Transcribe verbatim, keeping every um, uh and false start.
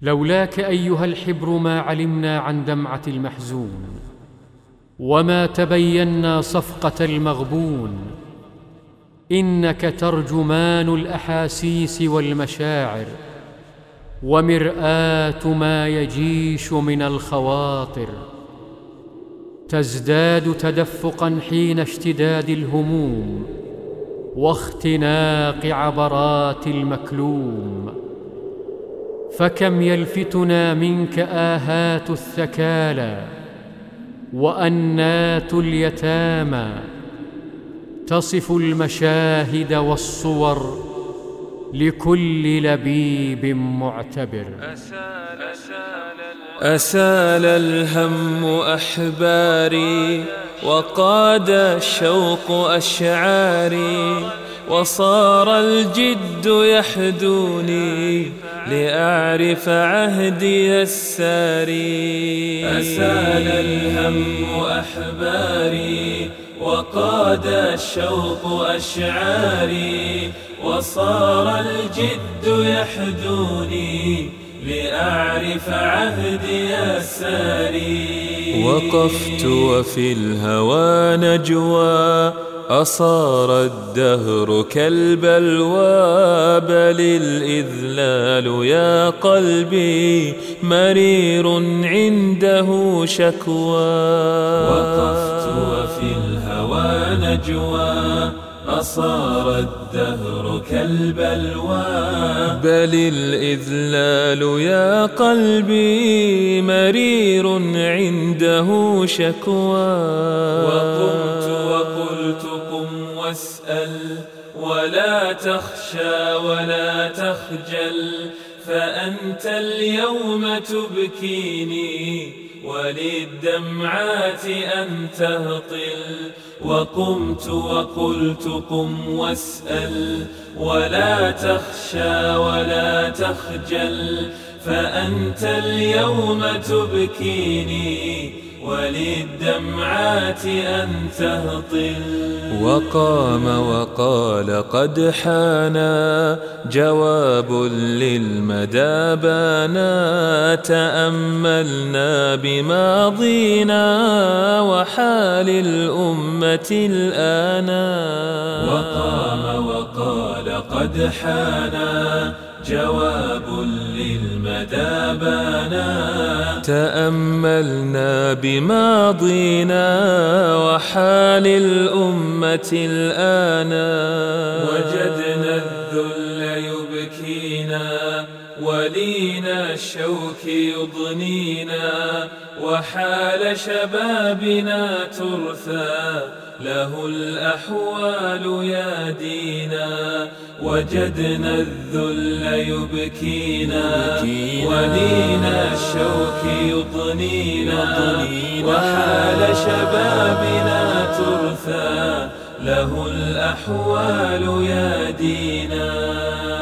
لولاك أيها الحبر ما علمنا عن دمعة المحزون، وما تبينا صفقة المغبون. إنك ترجمان الأحاسيس والمشاعر، ومرآة ما يجيش من الخواطر. تزداد تدفقا حين اشتداد الهموم واختناق عبرات المكلوم. فكم يلفتنا منك آهات الثكالى وأنات اليتامى، تصف المشاهد والصور لكل لبيب معتبر. أسال الهم أحباري، وقاد الشوق أشعاري، وصار الجد يحدوني لأعرف عهدي الساري. أسال الهم أحباري، وقاد الشوق أشعاري، وصار الجد يحدوني لأعرف عهدي الساري. وقفت وفي الهوى نجوى، أصار الدهر كالبلوى، بل الإذلال يا قلبي مرير عنده شكوى. وقفت وفي الهوى نجوى، أصار الدهر كالبلوى، بل الإذلال يا قلبي مرير عنده شكوى. وقمت وقلت قم واسأل، ولا تخشى ولا تخجل، فأنت اليوم تبكيني وللدمعات أن تهطل. وقمت وقلت قم واسأل، ولا تخشى ولا تخجل، فأنت اليوم تبكيني وللدمعات أن تهطل. وقام وقال قد حانا، جواب للمدى بانا، تأملنا بماضينا وحال الأمة الآنا. وقام وقال قد حانا، جواب للمدى بانا، تأملنا بماضينا وحال الأمة الآنا. وجدنا الذل يبكينا، ولينا الشوك يضنينا، وحال شبابنا ترثى له الأحوال يا دينا. وجدنا الذل يبكينا، ولينا الشوك يضنينا، وحال شبابنا ترثى له الأحوال يا دينا.